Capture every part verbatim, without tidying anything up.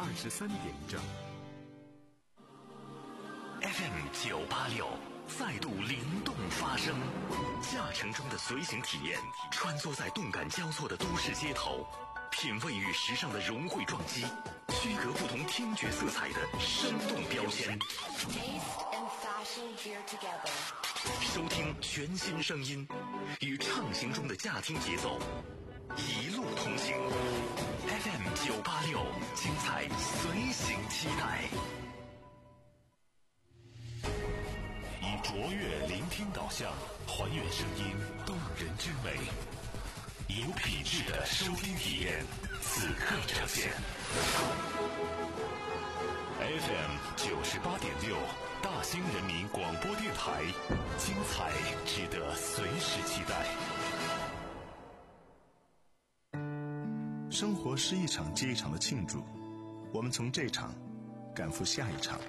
二十三点整。 F M 九八六再度灵动发声，驾乘中的随行体验，穿梭在动感交错的都市街头，品味与时尚的融汇撞击，区隔不同听觉色彩的生动标签。收听全新声音，与畅行中的驾听节奏，一路同行。F M 九八六，精彩随行期待。以卓越聆听导向，还原声音动人之美，有品质的收听体验，此刻呈现。F M 九十八点六，大兴人民广播电台，精彩值得随时期待。 生活是一场接一场的庆祝，我们从这场赶赴下一场。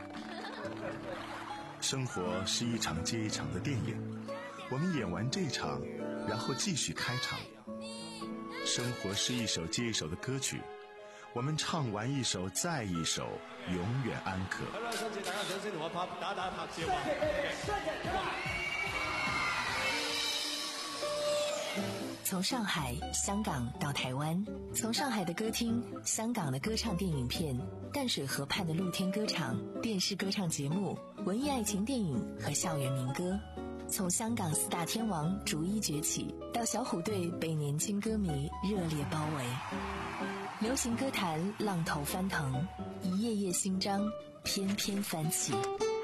生活是一场接一场的电影，我们演完这场，然后继续开场。生活是一首接一首的歌曲，我们唱完一首再一首，永远安可。 从上海、香港到台湾，从上海的歌厅、香港的歌唱电影片、淡水河畔的露天歌场、电视歌唱节目、文艺爱情电影和校园民歌，从香港四大天王逐一崛起，到小虎队被年轻歌迷热烈包围，流行歌坛浪头翻腾，一页页新章翩翩翻起。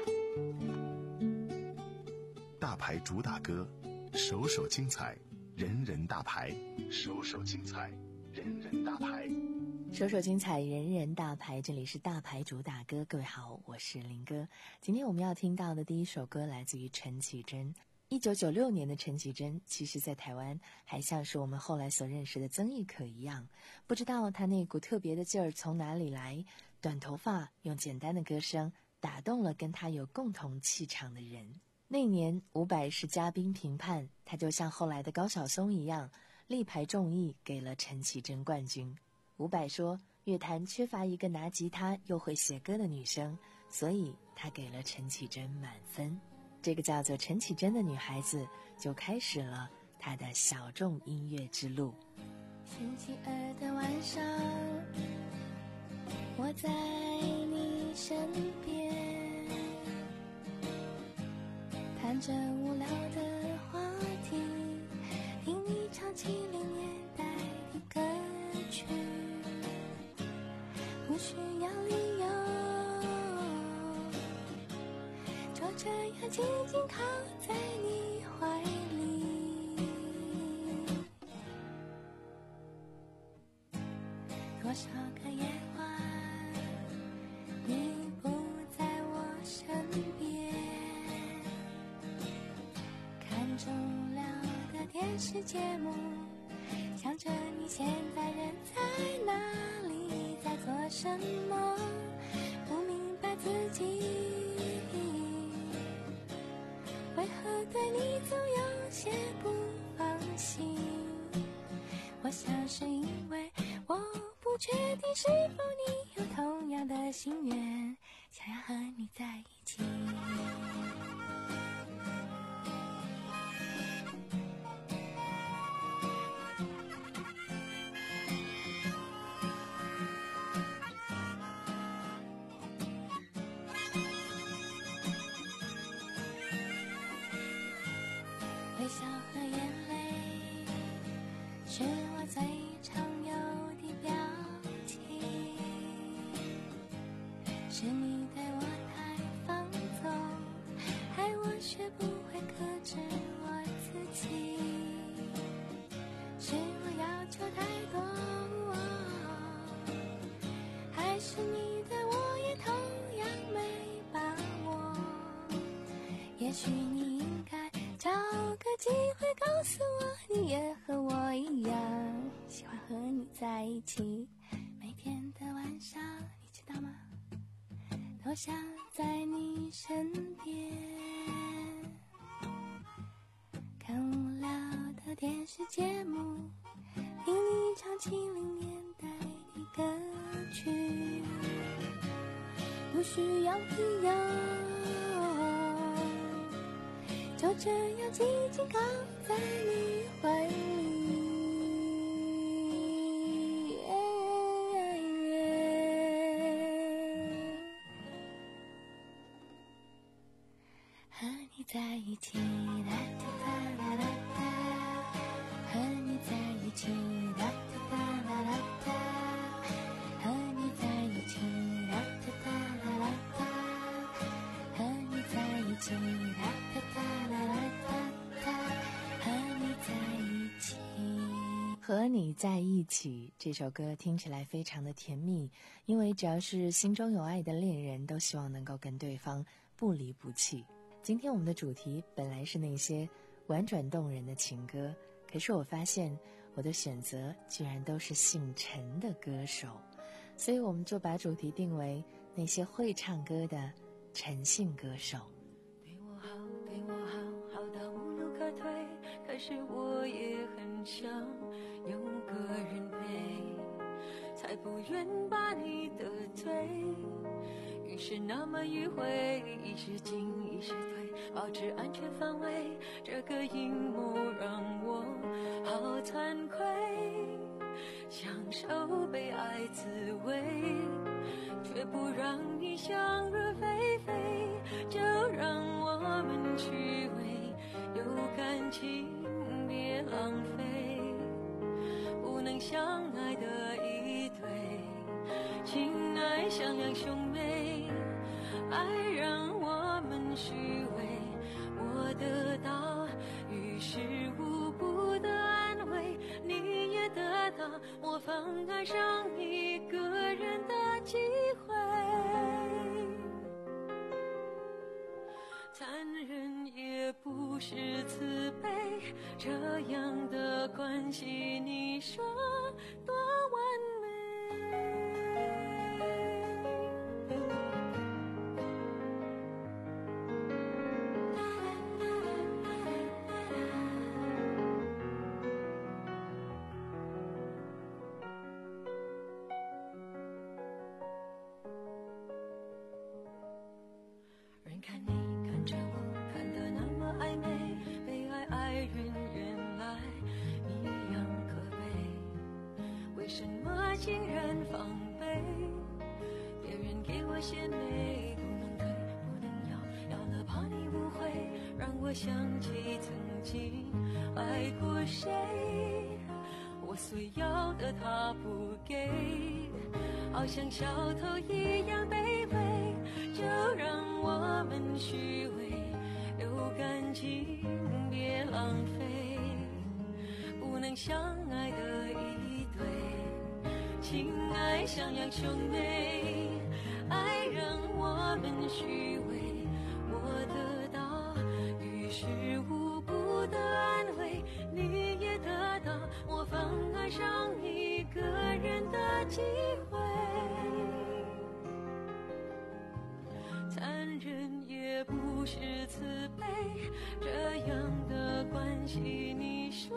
大牌主打歌，首首精彩，人人大牌，首首精彩，人人大牌， 首首精彩，人人大牌。这里是大牌主打歌，各位好，我是林哥。今天我们要听到的第一首歌来自于陈绮贞。一九九六年的陈绮贞，其实在台湾还像是我们后来所认识的曾轶可一样，不知道她那股特别的劲儿从哪里来，短头发，用简单的歌声打动了跟她有共同气场的人。那年伍佰是嘉宾评判，他就像后来的高晓松一样，力排众议给了陈绮贞冠军。伍佰说，乐坛缺乏一个拿吉他又会写歌的女生，所以他给了陈绮贞满分。这个叫做陈绮贞的女孩子就开始了她的小众音乐之路。 星期二的晚上，我在你身边，谈着无聊的话题，听你唱七零年代的歌曲，不需要理由，就这样静静靠在你怀里。多少个夜晚，你不在我身边，看重要的电视节目，想着你现在人在哪里，在做什么，不明白自己为何对你总有些不放心。我想是因为我不确定是否你有同样的心愿，想要和你在一起。微笑和眼泪是我最常有的表情，是你对我太放纵，害我学不会克制我自己，是我要求太多，还是你对我也同样没把握，也许你应该找个机会告诉我，你也和我一样喜欢和你在一起。每天的晚上，你知道吗？都想在你身边，看无聊的电视节目，听你唱七零年代的歌曲。 不需要理由，就这样紧紧靠在你怀里。和你在一起，啦哒哒啦啦哒，和你在一起，啦哒哒啦啦哒，和你在一起，啦哒哒啦啦哒，和你在一起，啦哒哒啦啦哒，和你在一起。 和你在一起这首歌听起来非常的甜蜜，因为只要是心中有爱的恋人，都希望能够跟对方不离不弃。今天我们的主题本来是那些婉转动人的情歌，可是我发现我的选择居然都是姓陈的歌手，所以我们就把主题定为那些会唱歌的陈姓歌手。 对我好，对我好，好到无路可退，可是我也很想有个人陪，才不愿把你得罪。于是那么迂回，一时进一时退，保持安全范围，这个阴谋让我好惭愧，享受被爱滋味，却不让你想入非非，就让我们虚伪，有感情别浪费，不能相爱的一对，情爱像两兄妹，爱让我们虚伪，我得到于事无补的安慰，你也得到模仿爱上一个人的机会。残忍也不是慈悲，这样的关系你说多完美。人看你看着我，看得那么暧昧，被爱爱人原来一样可悲，为什么竟然防备？别人给我鲜美，不能退不能要，要了怕你误会，让我想起曾经爱过谁，我虽要的他不给，好像小偷一样卑微，就让我们虚伪，有感情别浪费，不能相爱的一对，情爱像两兄妹，爱让我们虚伪，我得到于事无补的安慰，你也得到模仿爱上一个人的机会。残忍也不是慈悲，这样的关系你说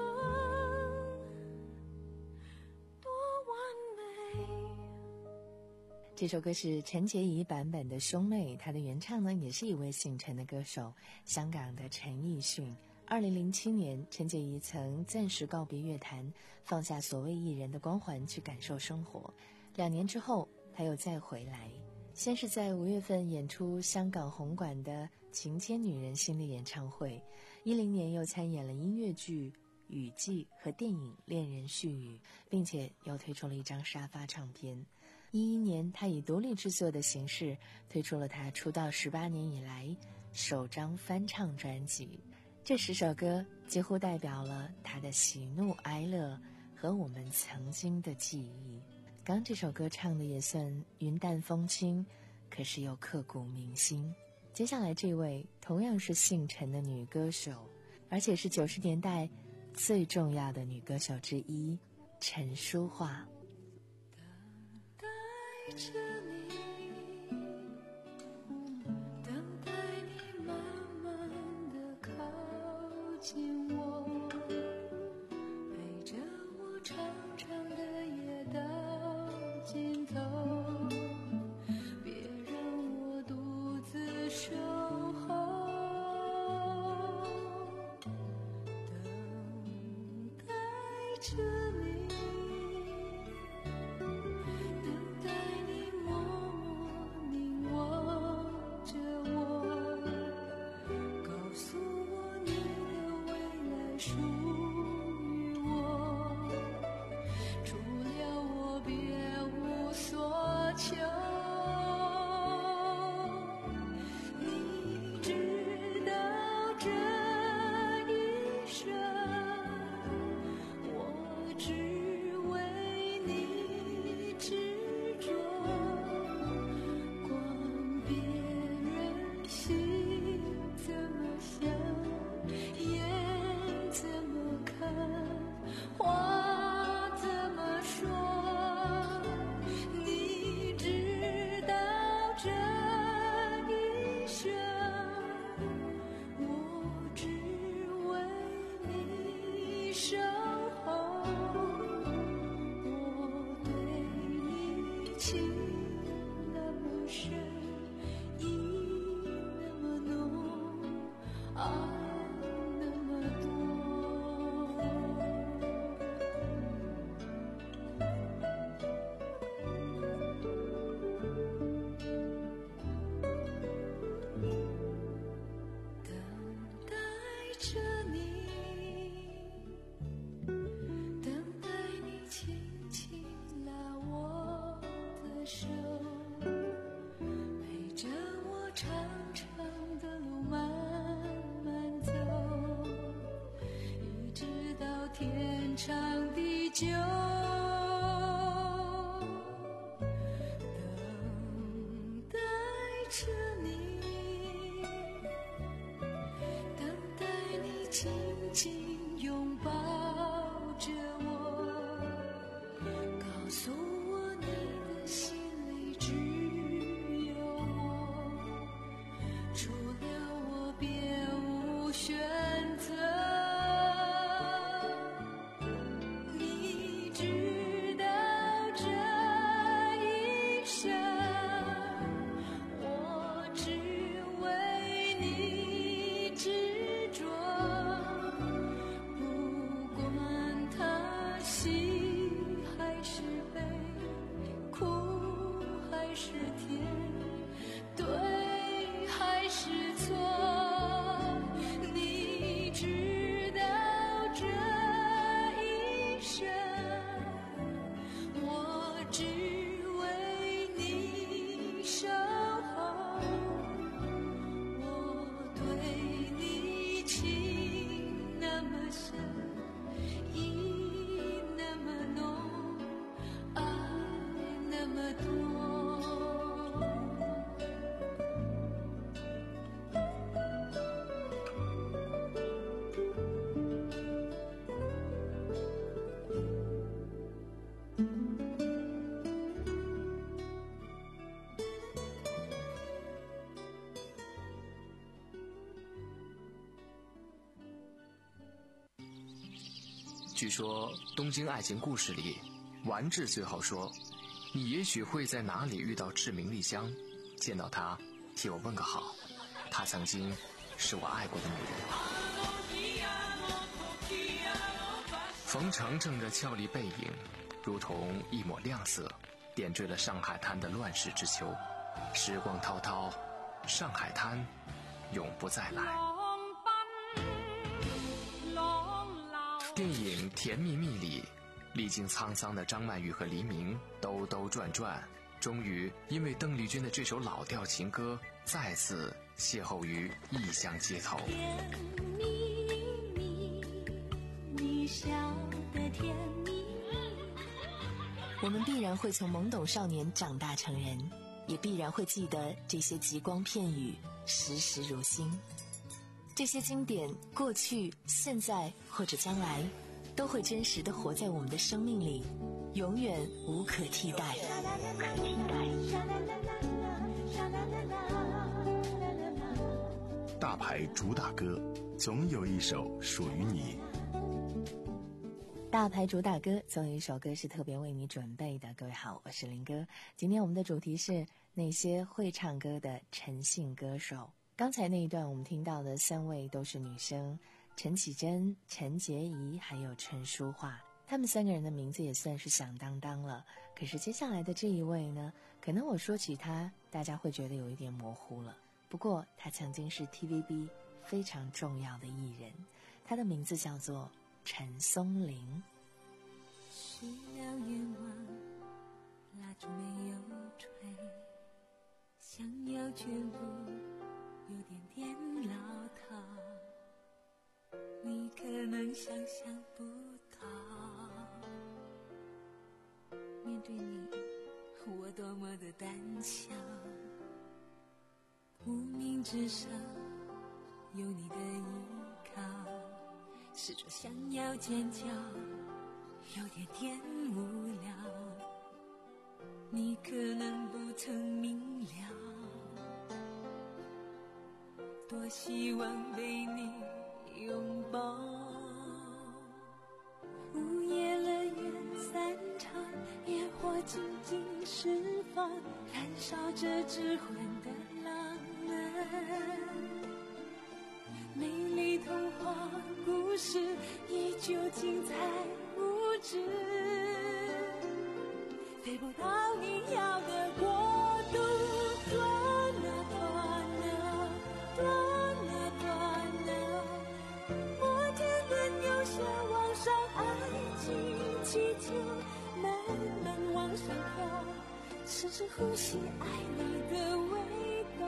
多完美。 这首歌是陈洁仪版本的《兄妹》，她的原唱呢也是一位姓陈的歌手，香港的陈奕迅。二零零七年，陈洁仪曾暂时告别乐坛，放下所谓艺人的光环去感受生活。两年之后，她又再回来，先是在五月份演出香港红馆的《情牵女人心》的演唱会，一零年又参演了音乐剧《雨季》和电影《恋人絮语》，并且又推出了一张沙发唱片。一一年，她以独立制作的形式推出了她出道十八年以来首张翻唱专辑。这十首歌几乎代表了她的喜怒哀乐和我们曾经的记忆。刚这首歌唱的也算云淡风轻，可是又刻骨铭心。接下来这位同样是姓陈的女歌手，而且是九十年代最重要的女歌手之一，陈淑桦。 等待着你，等待你慢慢地靠近我，陪着我长长的夜到尽头，别让情那么深，意那么浓，爱那么多。等待着你，等待你轻轻拉我的手，陪着我长长的路慢慢走，一直到天长地久。等待着你，等待你紧紧拥抱着我，告诉我你的心里只有我，除了我别无选择。你知道这一生，我只为你执着，不管它喜还是悲，苦还是甜，对还是错，你知道这一生，我只为你守候，我对你情那么深，意那么浓，爱那么多。 据说《东京爱情故事》里，丸治最后说：“你也许会在哪里遇到志明丽香，见到她，替我问个好。她曾经是我爱过的女人。”冯程程的俏丽背影，如同一抹亮色，点缀了上海滩的乱世之秋。时光滔滔，上海滩永不再来。电影《甜蜜蜜》里，历经沧桑的张曼玉和黎明兜兜转转，终于因为邓丽君的这首老调情歌，再次邂逅于异乡街头。 甜蜜蜜，你笑得甜蜜蜜。 我们必然会从懵懂少年长大成人，也必然会记得这些极光片语，时时如新。这些经典，过去、现在或者将来，都会真实地活在我们的生命里，永远无可替代。 大牌主打歌，总有一首属于你。 大牌主打歌，总有一首歌是特别为你准备的。各位好，我是林哥。今天我们的主题是那些会唱歌的陈姓歌手。刚才那一段我们听到的三位都是女生，陈绮贞、陈洁仪还有陈淑桦，她们三个人的名字也算是响当当了。可是接下来的这一位呢，可能我说起她，大家会觉得有一点模糊了。不过她曾经是 T V B 非常重要的艺人，她的名字叫做陈松伶。 是了愿望，蜡烛没有吹，想要全部有点点老套，你可能想象不到，面对你我多么的胆小，无名指上有你的依靠，试着想要尖叫，有点点无聊，你可能不曾明了，多希望被你拥抱。午夜乐园散场，烟火静静释放，燃烧着智慧的浪漫。美丽童话故事依旧精彩无止，飞不到你要的国度。断啊断啊断啊断啊，摩天轮游下往上，爱情气球慢慢往上飘，深深呼吸爱你的味道，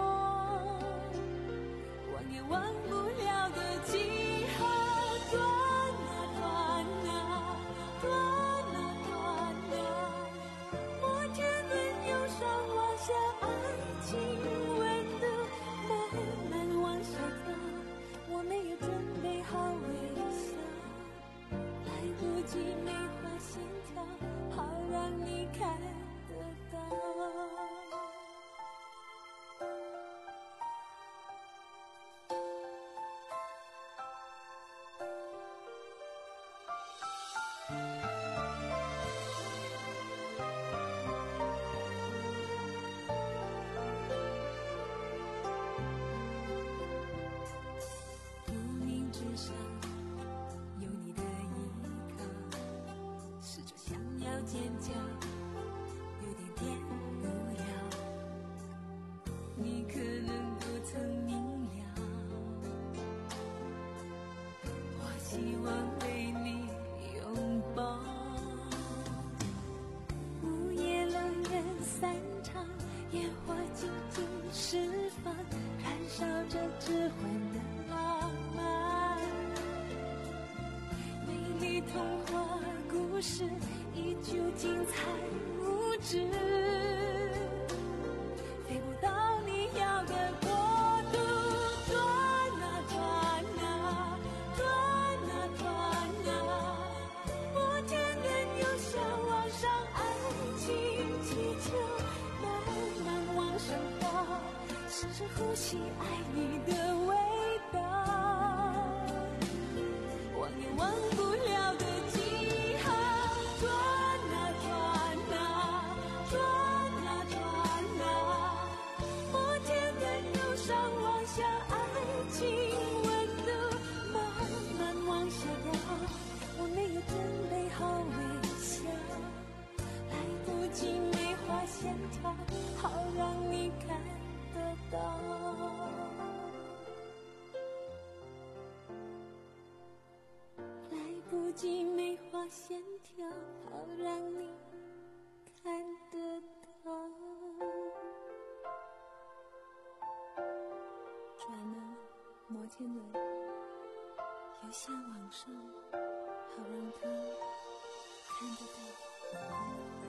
忘也忘不了的记号。断啊断啊断啊断啊，摩天轮由上往下，爱情温度慢慢往下掉，我没有准备好微笑，来不及梅花线条，好让你看得到。无名之上有你的依靠，试着想要尖叫，有点点无聊，你可能不曾明了，我希望被你拥抱。午夜狼人散场，烟花静静释放，燃烧着智慧的浪漫。美丽童话故事依旧精彩无止，飞不到你要的国度。断啊断啊断啊断啊，摩天轮由下往上，爱情气球慢慢往上飘，深深呼吸爱你的味道，忘也忘不了的记号。断啊断啊断啊断啊，摩天轮由上往下，爱情温度慢慢往下掉，我没有准备好微笑，来不及梅花线条，好让你看得到。来不及梅花线条，好让你看得到。转啊，摩天轮由下往上，好让他看得到。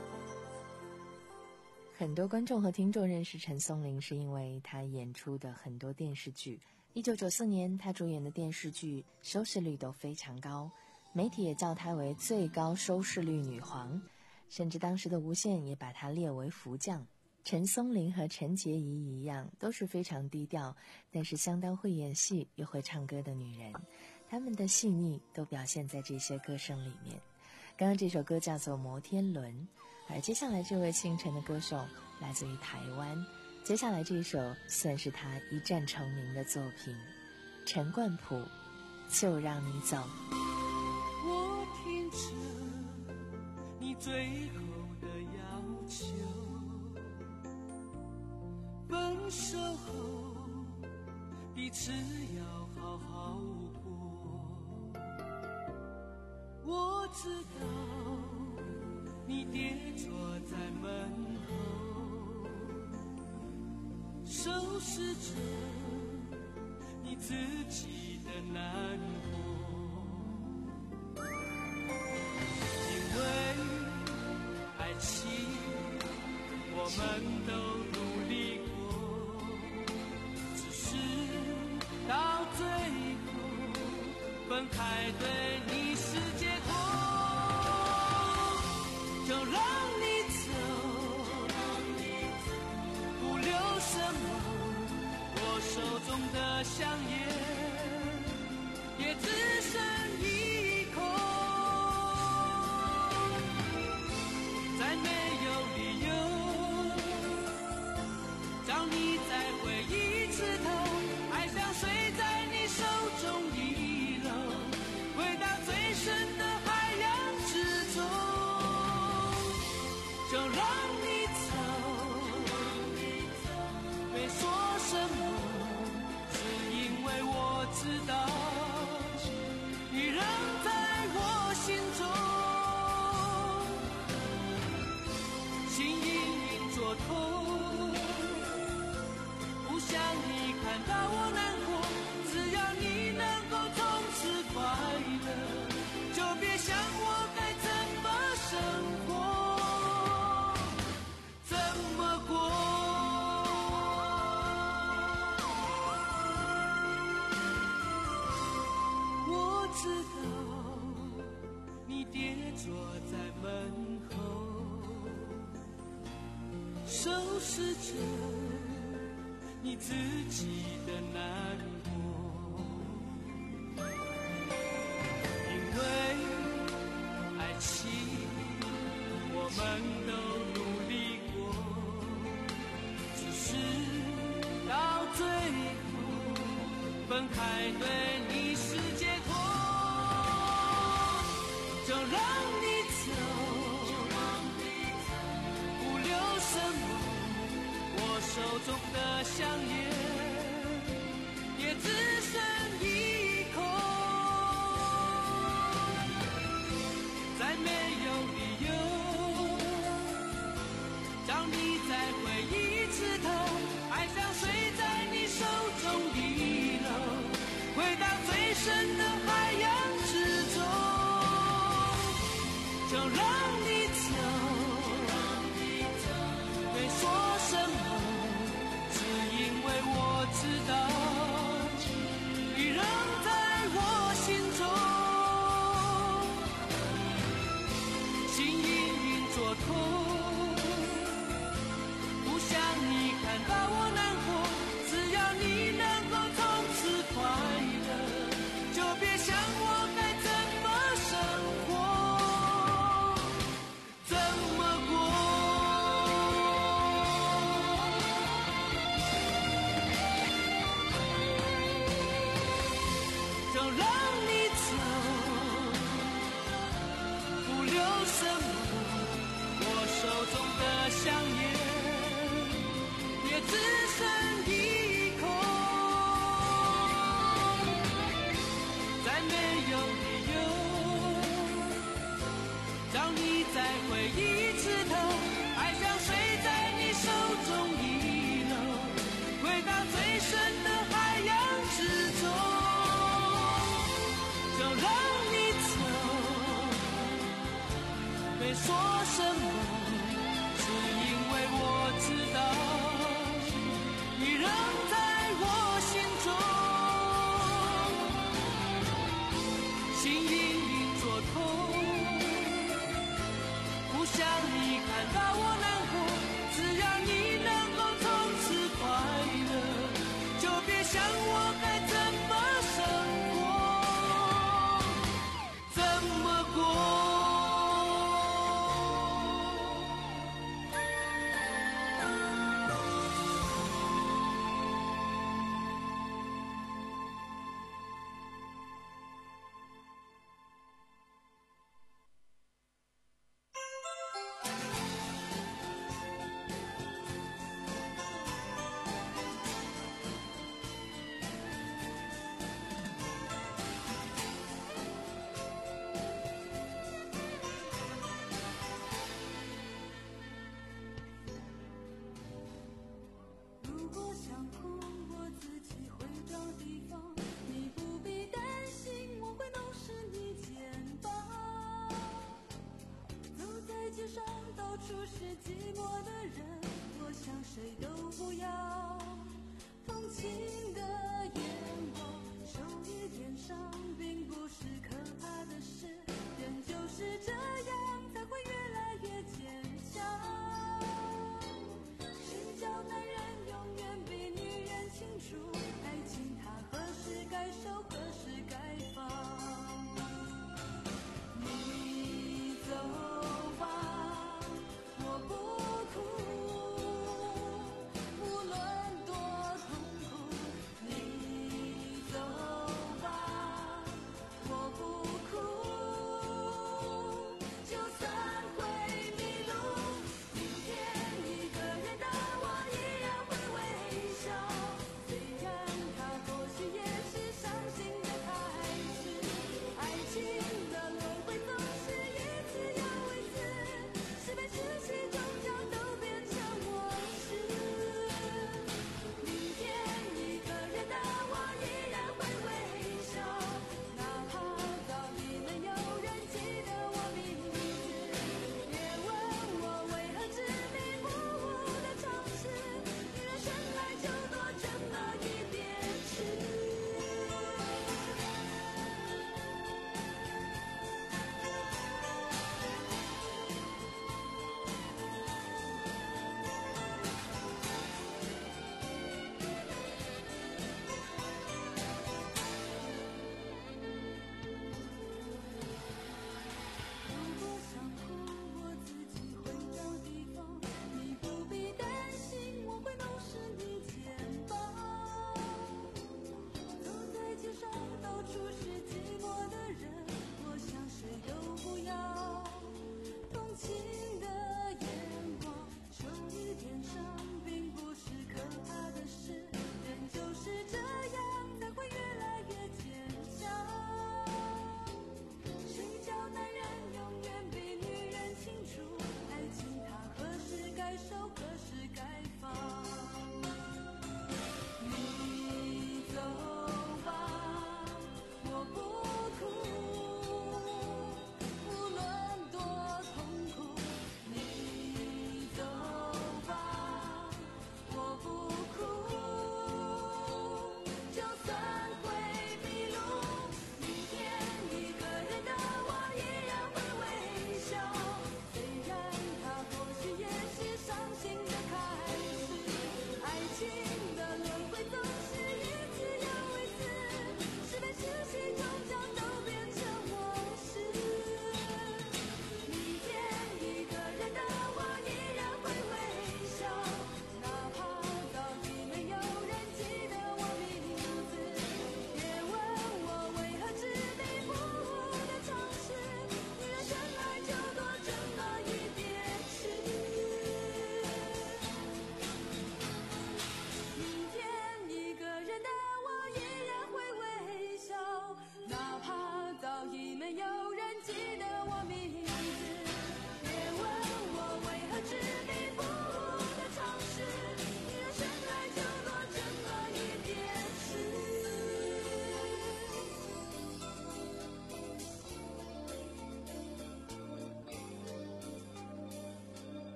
很多观众和听众认识陈松伶是因为他演出的很多电视剧。一九九四年他主演的电视剧收视率都非常高，媒体也叫她为最高收视率女皇，甚至当时的无线也把她列为福将。陈松伶和陈洁仪一样，都是非常低调，但是相当会演戏又会唱歌的女人，她们的细腻都表现在这些歌声里面。刚刚这首歌叫做《摩天轮》，而接下来这位姓陈的歌手来自于台湾，接下来这首算是他一战成名的作品，陈冠甫，就让你走。 我听着你最后的要求，分手后彼此要好好过。我知道你跌坐在门后，收拾着你自己的难过。因为爱情我们都努力过，只是到最后分开对你是结果。就让你走，不留什么，我手中的香烟也只剩一口，再没有痛，不想你看到我难过，只要你能够从此快乐，就别想我该怎么生活，怎么过。我知道你跌坐在门口，收拾着你自己的难过，因为爱情我们都努力过，只是到最后分开对你是解脱，就让你走，不留什么，我手中的香烟也只剩一口，再没有理由让你再回一次头，爱像水在你手中遗漏，回到最深的海洋之中，就让你走，没说什么，只因为我知道你仍在我心中，心隐隐作痛，不想你看到我难过，只要你能够从此快乐，就别想我该怎么生活，怎么过。就让你走，不留什么，我手中的香烟也只剩一口，再没有理由让你再回一次头，爱像水在你手中遗漏，回到最深的海洋之中，就让你走，没说什么，只因为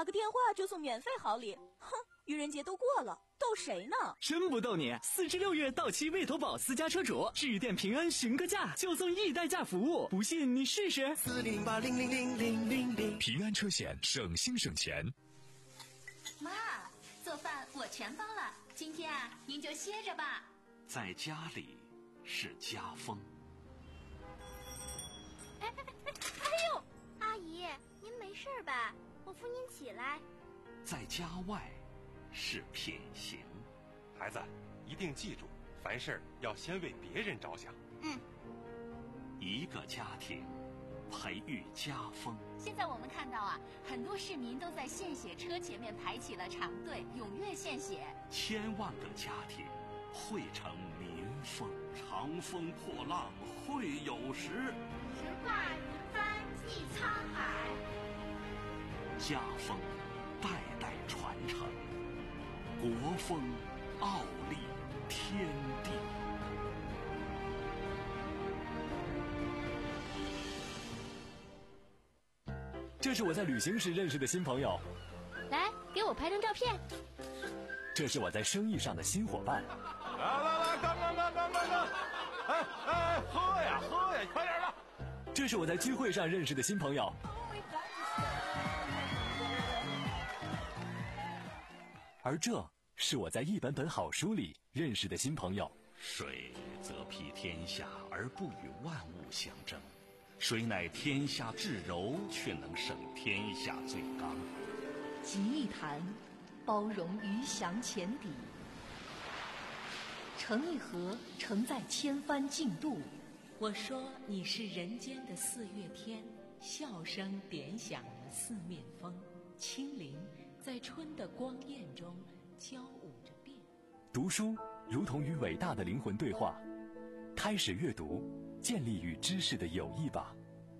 打个电话就送免费好礼，哼，愚人节都过了，逗谁呢？ 真不逗你，四至六月到期魏投保私家车主，致电平安询个价就送易代驾服务，不信你试试。 四零八零零零零零零。 平安车险，省心省钱。 妈，做饭我全包了，今天啊，您就歇着吧。 在家里是家风。 哎哎哎哎呦！阿姨，您没事吧？我扶您起来。 在家外是品行。 孩子，一定记住，凡事要先为别人着想。 嗯。 一个家庭，培育家风。 现在我们看到啊，很多市民都在献血车前面排起了长队，踊跃献血。 千万个家庭汇成民风。长风破浪会有时， 直挂云帆济沧海。 家风代代传承，国风傲立天地。 这是我在旅行时认识的新朋友， 来给我拍张照片。 这是我在生意上的新伙伴。 来来来，干干干干干干！哎哎，喝呀喝呀，快点的！ 这是我在聚会上认识的新朋友。而这是我在一本本好书里认识的新朋友。 水则披天下而不与万物相争，水乃天下至柔，却能胜天下最刚。 集一坛，包容鱼翔浅底；盛一盒，承载千帆竞渡。我说你是人间的四月天，笑声点响了四面风，轻灵在春的光艳中交舞着变。 读书如同与伟大的灵魂对话，开始阅读，建立与知识的友谊吧。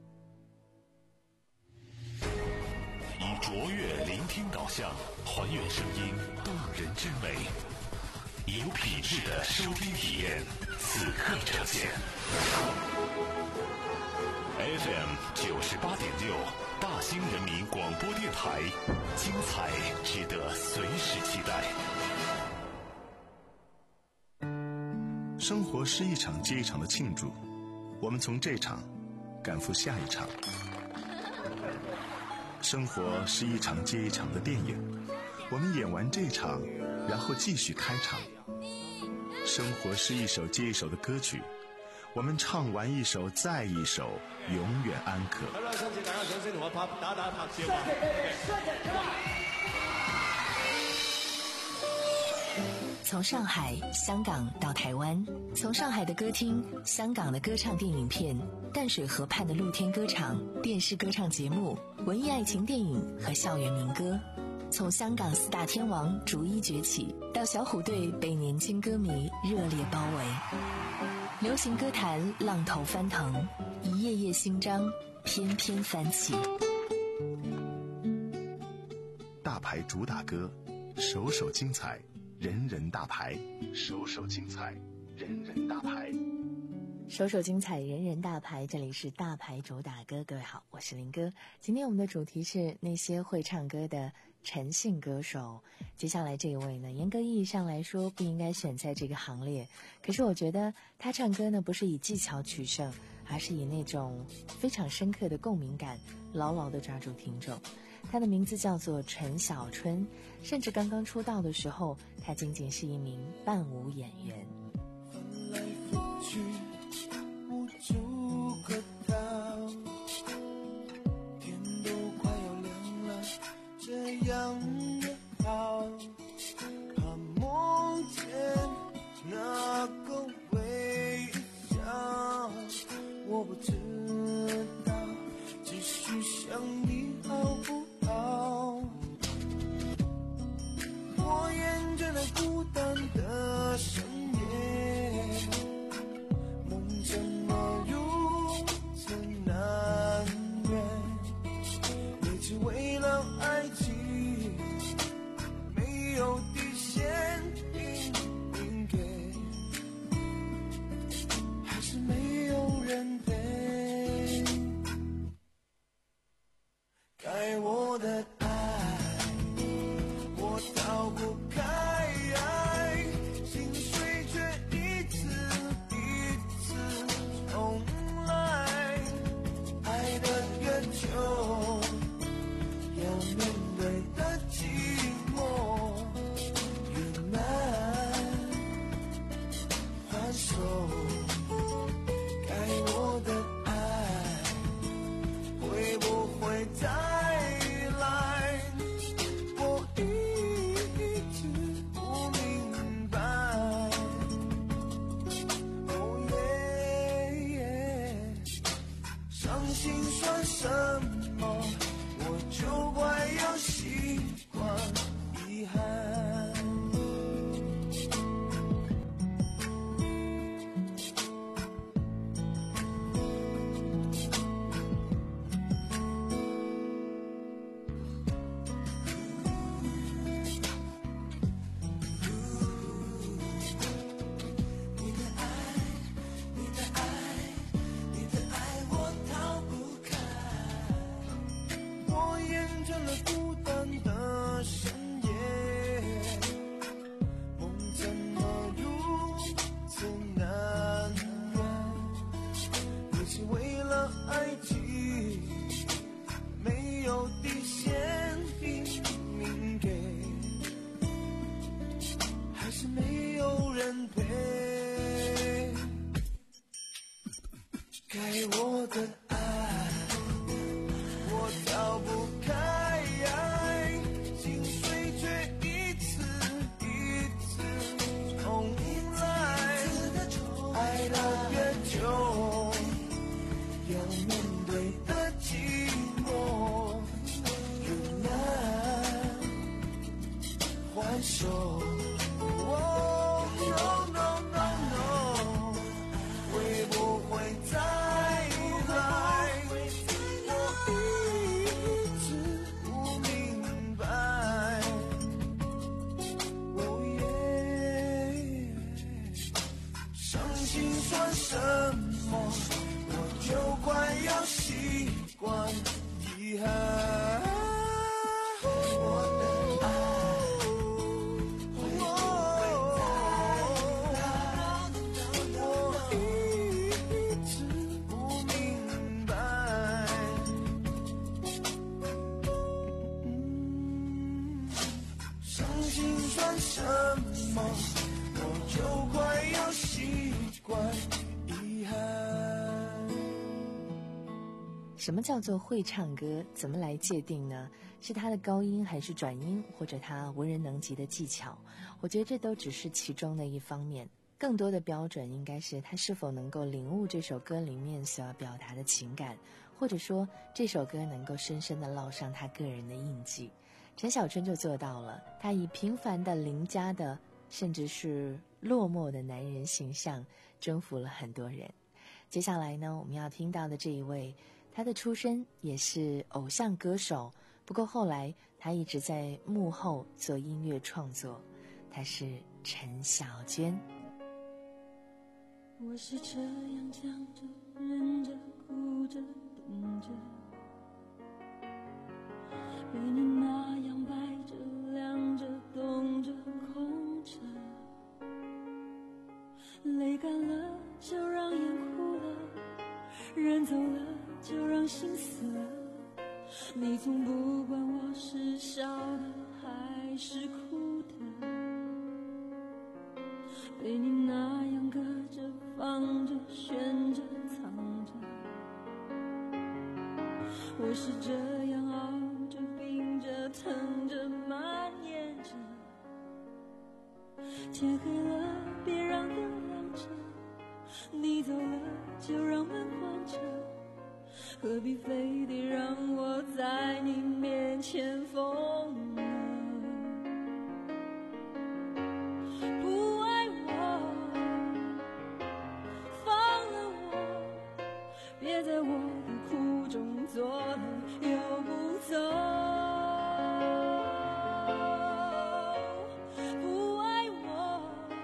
以卓越聆听导向，还原声音动人之美，以有品质的收听体验，此刻呈现。F M 九十八点六，大兴人民广播电台，精彩值得随时期待。 生活是一场接一场的庆祝，我们从这场赶赴下一场。生活是一场接一场的电影，我们演完这场，然后继续开场。生活是一首接一首的歌曲，我们唱完一首再一首，永远安可。 从上海、香港到台湾，从上海的歌厅、香港的歌唱电影片、淡水河畔的露天歌场、电视歌唱节目、文艺爱情电影和校园民歌，从香港四大天王逐一崛起，到小虎队被年轻歌迷热烈包围，流行歌坛浪头翻腾，一页页新章翩翩翻起。 大牌主打歌，首首精彩，人人大牌，首首精彩，人人大牌， 首首精彩，人人大牌。这里是大牌主打歌，各位好，我是林哥。今天我们的主题是那些会唱歌的陈姓歌手。接下来这一位呢，严格意义上来说不应该选在这个行列，可是我觉得他唱歌呢，不是以技巧取胜，而是以那种非常深刻的共鸣感牢牢地抓住听众。他的名字叫做陈小春，甚至刚刚出道的时候，他仅仅是一名伴舞演员。 翻来覆去无处可逃，天都快要亮了，这样也好，怕梦见那个微笑，我不知道继续想你好不好，我沿着那孤单的深夜手，该我的爱会不会再来？我一直不明白。哦耶耶，伤心算什么？我就快要习惯遗憾。该我的爱，我逃不开，心碎却一次一次重来，爱得越久，要面对的寂寞越难还手。什么？我就快要习惯遗憾。我的爱会不会再来？我一直不明白。嗯，伤心算什么？我就快要习惯。 什么叫做会唱歌？怎么来界定呢？是他的高音还是转音，或者他无人能及的技巧？我觉得这都只是其中的一方面，更多的标准应该是他是否能够领悟这首歌里面所要表达的情感，或者说这首歌能够深深地烙上他个人的印记。陈小春就做到了，他以平凡的邻家的甚至是落寞的男人形象征服了很多人。接下来呢，我们要听到的这一位，他的出身也是偶像歌手，不过后来他一直在幕后做音乐创作，他是陈小娟。 我是这样讲着忍着哭着等着，被你那样白着亮着动着空着，泪干了就让眼哭了，人走了就让心死了，你从不管我是笑的还是哭的，被你那样搁着放着悬着藏着，我是这样熬着冰着疼着蔓延着，天黑了别让灯亮着，你走了就让门关着，何必非得让我在你面前疯了？不爱我，放了我，别在我的苦中作乐又不走。不爱我，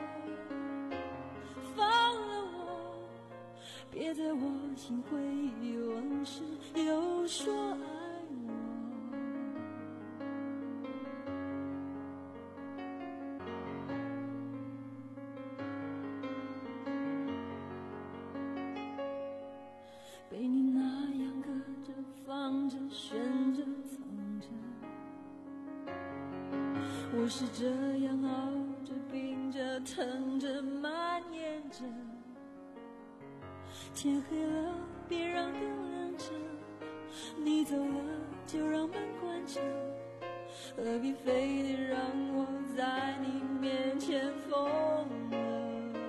放了我，别在我心灰意冷时又说爱我。被你那样搁着放着悬着藏着，我是这样熬着冰着疼着蔓延着， 天黑了，别让灯亮着，你走了，就让门关着，何必非得让我在你面前疯了？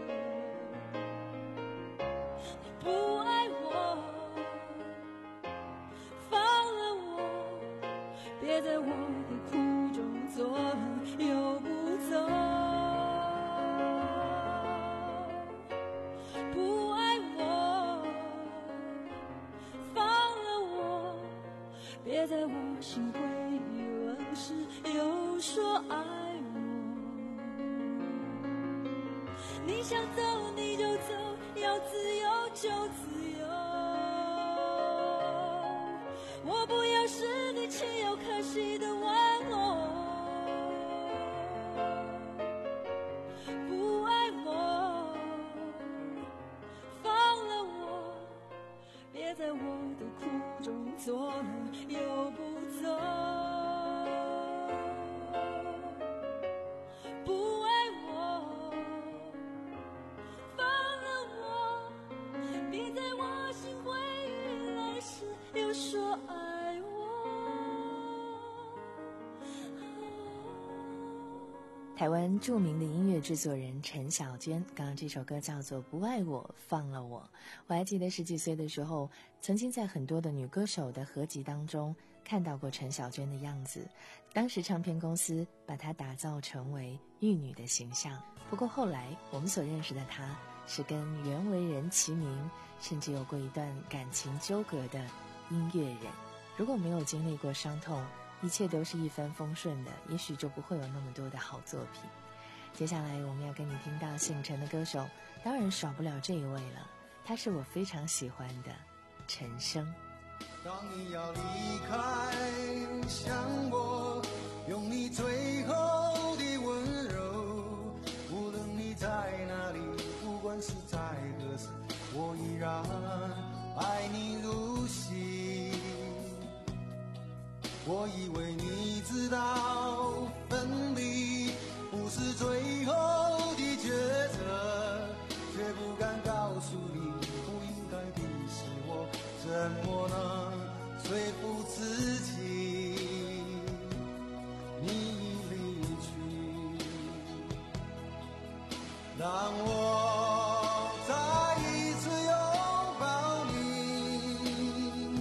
你不爱我，放了我，别在我的苦中作乐又不走。不爱我，放了我，别在我心灰意冷时又说爱我。你想走你就走，要自由就自由，我不要是你情有可惜的玩偶。不爱我，放了我，别在我的苦中作乐又不走。不爱我，放了我，别在我心灰意冷时又说爱我。 台湾著名的音乐制作人陈小娟，刚刚这首歌叫做《不爱我放了我》。我还记得十几岁的时候，曾经在很多的女歌手的合集当中看到过陈小娟的样子，当时唱片公司把她打造成为玉女的形象。不过后来我们所认识的她是跟袁惟仁齐名，甚至有过一段感情纠葛的音乐人。如果没有经历过伤痛，一切都是一帆风顺的，也许就不会有那么多的好作品。接下来我们要跟你听到姓陈的歌手，当然少不了这一位了，他是我非常喜欢的陈升。 当你要离开，想我，用你最后的温柔，无论你在哪里，不管是在何时，我依然爱你如昔。我以为你知道分离不是最后的抉择，却不敢告诉你不应该的是我，怎么能说服自己？你已离去，让我再一次拥抱你，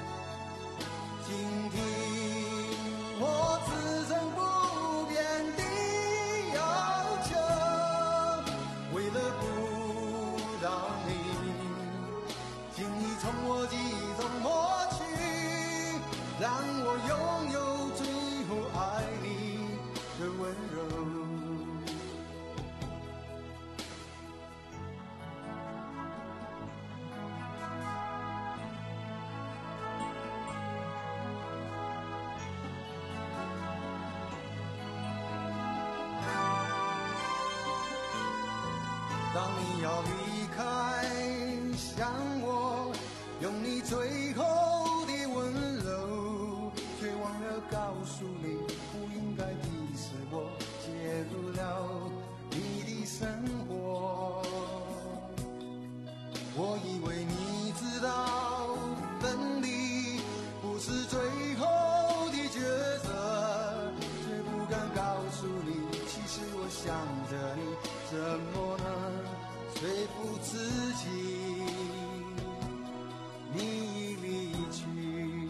倾听我此生不变的要求，为了不让你轻易从我记忆中抹去，让我拥有最后爱你的温柔。当你要离开，想我，用你最后的温柔，却忘了告诉你不应该的是我介入了你的生活。我以为你知道分离不是最后的抉择，却不敢告诉你，其实我想着你，怎么能说服自己？你已离去，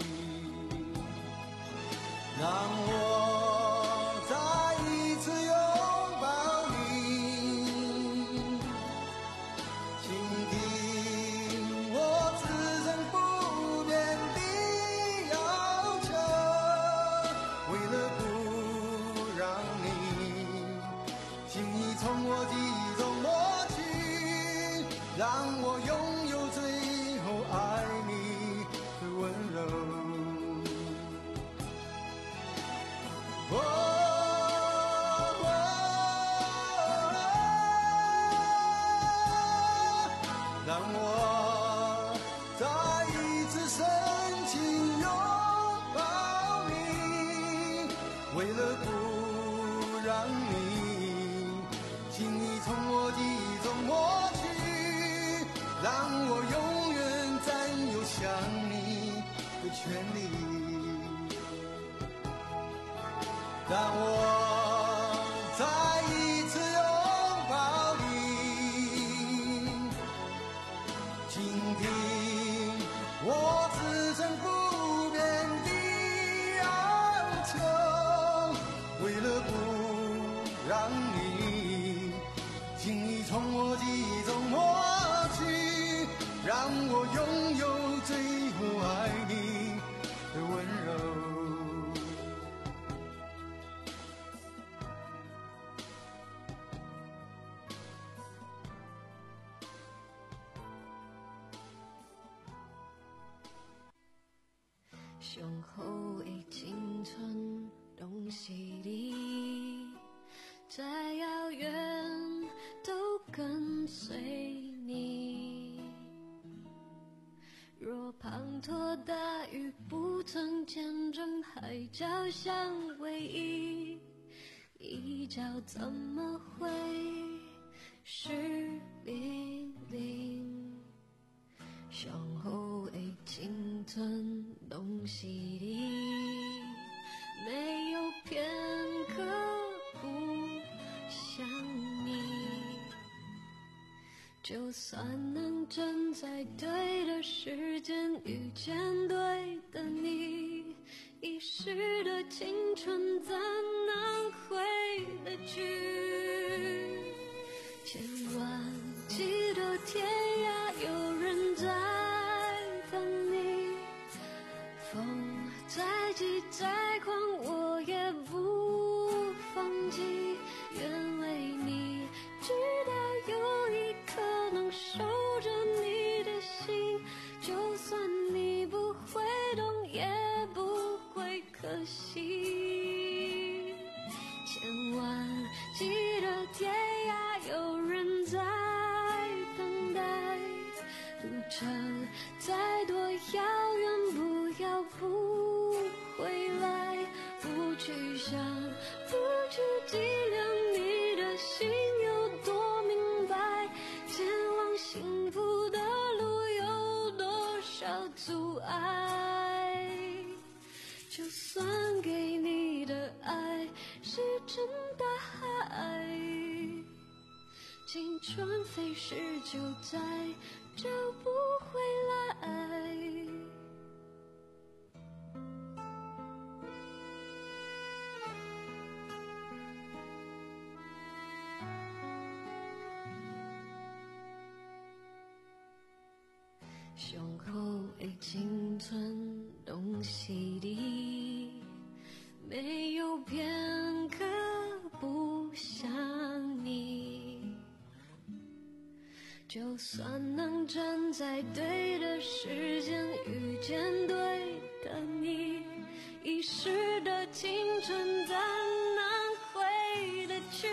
让我再一次拥抱你，倾听我此生不变的要求，为了不让你轻易从我记忆中抹去，让我拥有最后爱你的温柔。哦哦，让我再一次深情拥抱你，为了不让你轻易从我记忆中抹去，让我拥雄厚的青春拢是你，再遥远都跟随你。若滂沱大雨不曾见证海角相偎依，一角怎么会是冰凌？雄厚的青春拢是你，没有片刻不想你。就算能站在对的时间遇见对的你，一时的青春怎能回得去？千万记得天涯有人在等你，风再急再狂我也不放弃，愿为你直到有一刻能守着你的心，就算你不会懂也不会可惜。千万记得天涯有人在等待，路程再多遥远不要不回来，不去想不去计量你的心有多明白，前往幸福的路有多少阻碍，就算给你的爱是真的爱，青春飞逝就再找不回来。雄厚的青春拢是你，没有片刻不想你。就算能站在对的时间遇见对的你，一时的青春怎能回得去？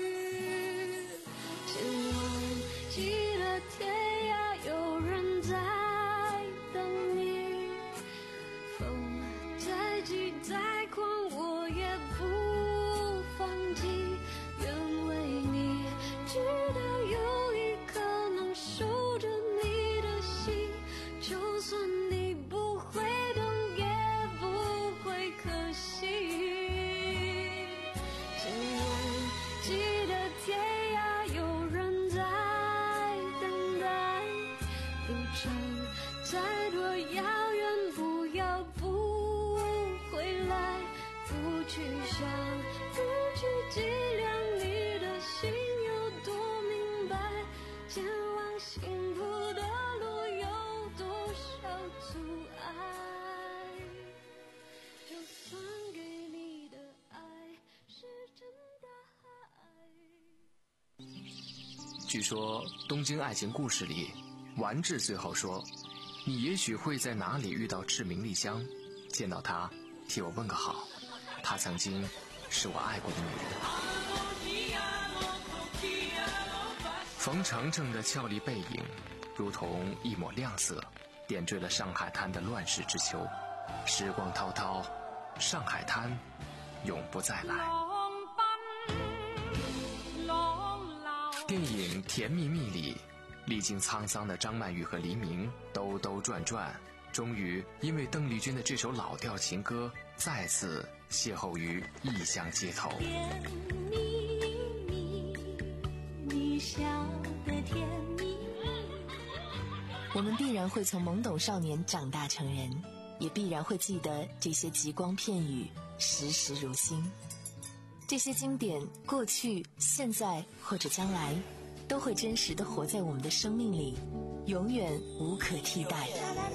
千万记得天涯有人在等你，风再急再狂我也不放弃，愿为你直到有一刻能守着你的心，就算你不会懂也不会可惜。千万记得天涯有人在等待，路程再多遥远不要不回来，不去想不去计量你的心有多明白，前往幸福的路有多少阻碍，就算给你的爱是真的爱。 据说《东京爱情故事》里，丸治最后说：“你也许会在哪里遇到志明丽香，见到她，替我问个好。她曾经是我爱过的女人。”冯程程的俏丽背影，如同一抹亮色，点缀了上海滩的乱世之秋。时光滔滔，上海滩永不再来。电影《甜蜜蜜》里，历经沧桑的张曼玉和黎明兜兜转转，终于因为邓丽君的这首老调情歌，再次邂逅于异乡街头。 甜蜜蜜，你笑得甜蜜蜜。 我们必然会从懵懂少年长大成人，也必然会记得这些极光片语，时时如新。这些经典，过去、现在或者将来，都会真实地活在我们的生命里，永远无可替代。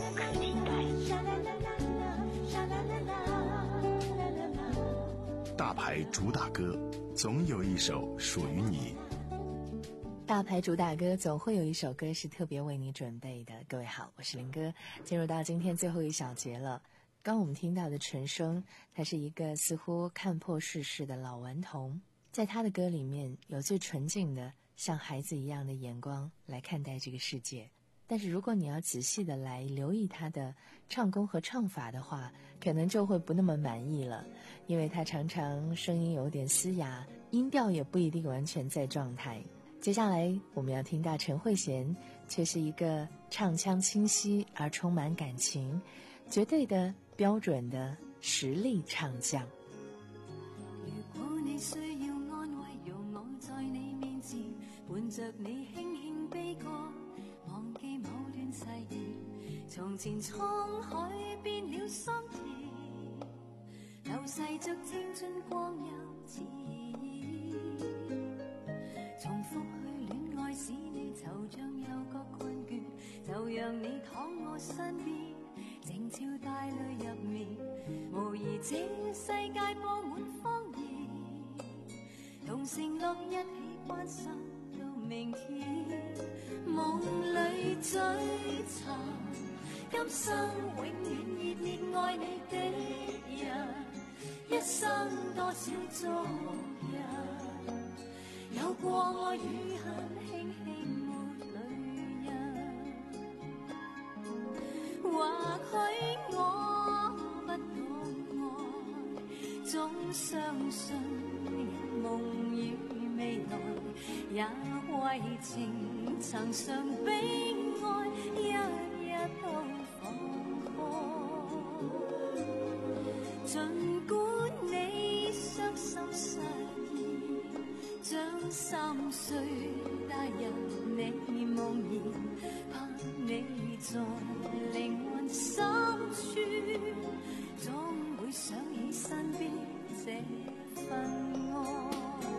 大牌主打歌，总有一首属于你。 大牌主打歌总会有一首歌是特别为你准备的。各位好，我是林哥，进入到今天最后一小节了。 刚我们听到的陈升，他是一个似乎看破世事的老顽童，在他的歌里面有最纯净的像孩子一样的眼光来看待这个世界。但是如果你要仔细的来留意他的唱功和唱法的话，可能就会不那么满意了，因为他常常声音有点嘶哑，音调也不一定完全在状态。接下来我们要听到陈慧娴，却是一个唱腔清晰而充满感情，绝对的标准的实力唱将。 如果你需要安慰，容我在你面前伴着你輕輕悲歌，忘記某段誓言，從前滄海變了桑田，流逝着青春光幼稚意，重複去戀愛使你惆悵又覺困倦，就讓你躺我身邊，靜悄帶淚入眠，無疑這世界佈滿謊言，同承諾一起關心到明天，夢裏追尋今生永遠熱烈愛你的人，一生多少遭人，有過愛與恨輕輕抹淚印，或許我不懂愛，總相信夢與未來，也為情曾常悲哀，一一都放開。儘管你傷心失意，將心碎帶入你夢魘，怕你在靈魂深處，總會想起身邊這份愛。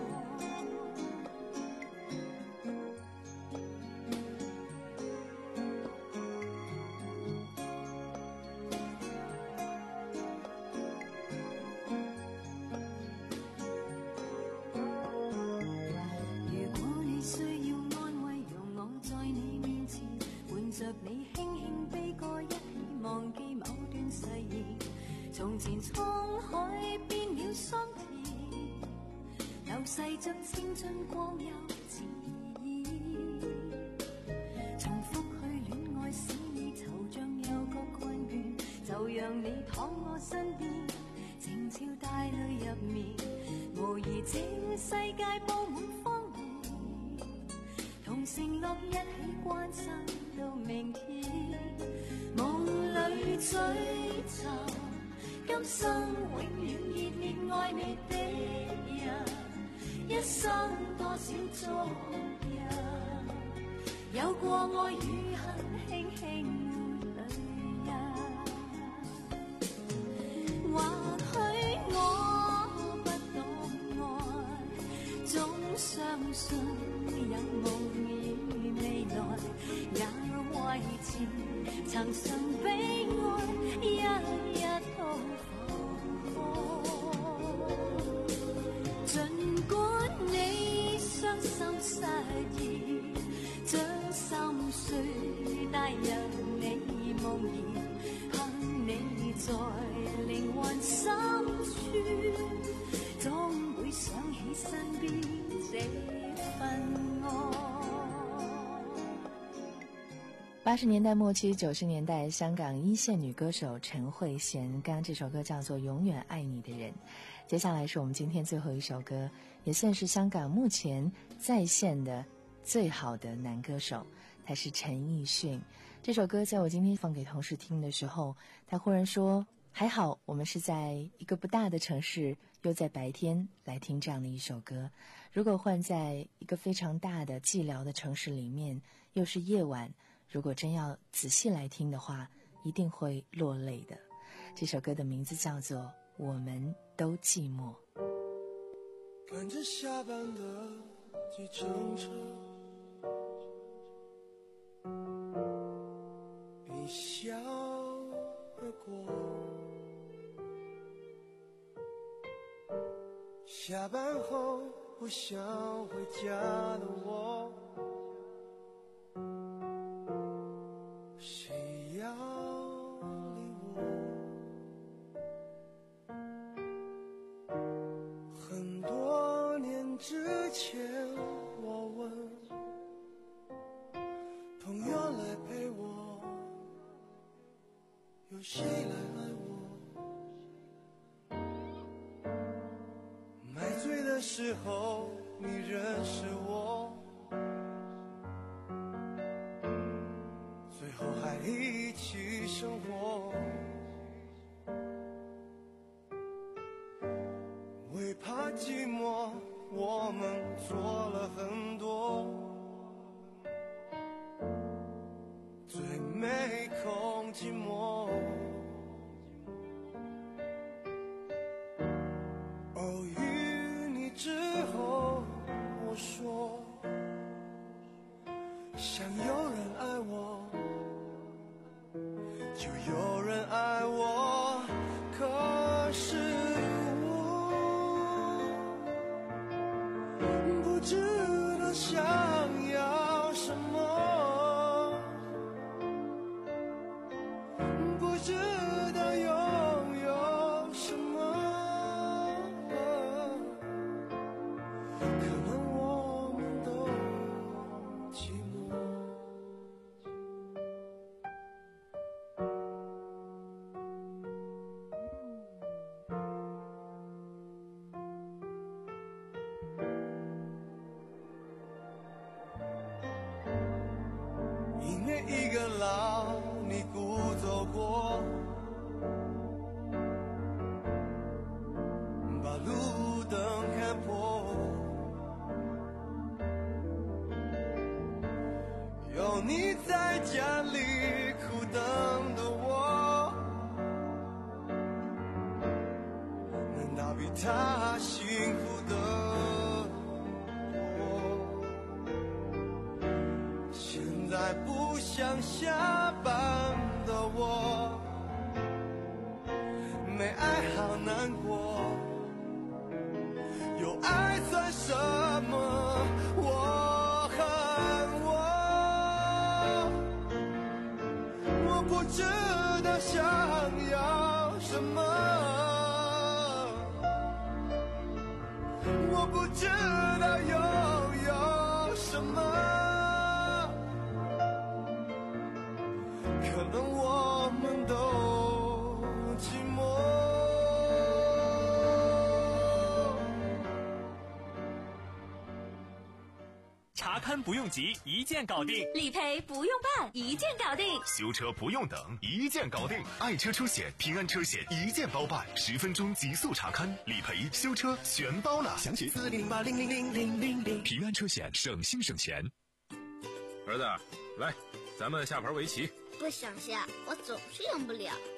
你輕輕悲歌，一起忘記某段誓言，從前滄海變了桑田，流逝着青春光幼稚意，重複去戀愛使你惆悵又覺困倦，就讓你躺我身邊，靜悄帶淚入眠，無疑這世界佈滿謊言，同承諾一起關心到明天，夢裏追尋今生永遠熱烈愛你的人，一生多少遭人，有過愛與恨輕輕抹淚印，或許我不懂愛，總相信有夢與未來，也為情曾常悲哀，一一都放開。儘管你傷心失意，將心碎帶入你夢魘，恨你在靈魂深處，總會想起身邊這份愛。 八十年代末期九十年代香港一线女歌手陈慧娴，刚刚这首歌叫做《永远爱你的人》。接下来是我们今天最后一首歌，也算是香港目前在线的最好的男歌手，他是陈奕迅。这首歌在我今天放给同事听的时候，他忽然说，还好我们是在一个不大的城市，又在白天来听这样的一首歌，如果换在一个非常大的寂寥的城市里面，又是夜晚，如果真要仔细来听的话，一定会落泪的。这首歌的名字叫做《我们都寂寞》。 赶着下班的计程车，一笑而过，下班后不想回家的我，谁要理我？ 谁来爱我？买醉的时候你认识我，最后还一起生活，为怕寂寞我们做了很多，最没空寂寞。偶遇你之后我说想有人爱我就有人爱我，可是我不知道想要什么，不知道拥有什么，可能我们都寂寞。一年一个老你孤走过，把路灯看破，有你在家里苦等的我，难道比他幸福的多？现在不想下班的我，没爱好难过，有爱算什么？我恨我，我不知道想要什么，我不知道拥有什么，可能我们都寂寞。 查勘不用急，一键搞定； 理赔不用办，一键搞定； 修车不用等，一键搞定。爱车出险，平安车险一键包办，十分钟极速查勘，理赔、修车全包了。详情四零零八零零零零零零。平安车险，省心省钱。 儿子，来，咱们下盘围棋。 不想下，我总是赢不了。